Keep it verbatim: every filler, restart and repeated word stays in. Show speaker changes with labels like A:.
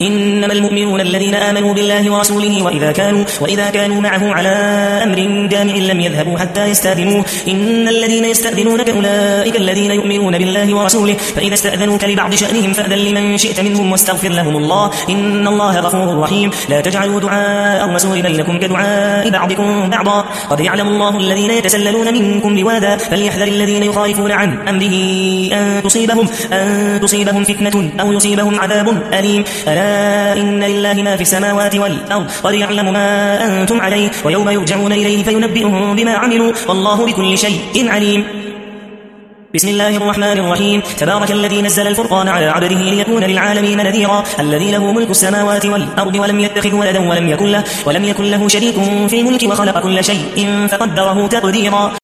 A: إنما المؤمنون الذين آمنوا بالله ورسوله وإذا كانوا, وإذا كانوا معه على أمر جامع لم يذهبوا حتى يستأذنوه إن الذين يستأذنونك أولئك الذين يؤمنون بالله ورسوله فإذا استأذنوك لبعض شأنهم فأذن لمن شئت منهم واستغفر لهم الله إن الله غفور رحيم لا تجعلوا دعاء الرسول بينكم كدعاء بعضكم بعضا قد يعلم الله الذين يتسللون منكم لواذا فليحذر الذين يخالفون عن أمره أن تصيبهم, أن تصيبهم فتنة أو يصيبهم عذاب أليم ألا إن لله ما في السماوات والأرض قد يعلم ما أنتم عليه ويوم يرجعون إليه فينبئهم بما عملوا والله بكل شيء عليم بسم الله الرحمن الرحيم تبارك الذي نزل الفرقان على عبده ليكون للعالمين نذيرا الذي له ملك السماوات والأرض ولم يتخذ ولدا ولم يكن له, ولم يكن له شريك في الملك وخلق كل شيء فقدره تقديرا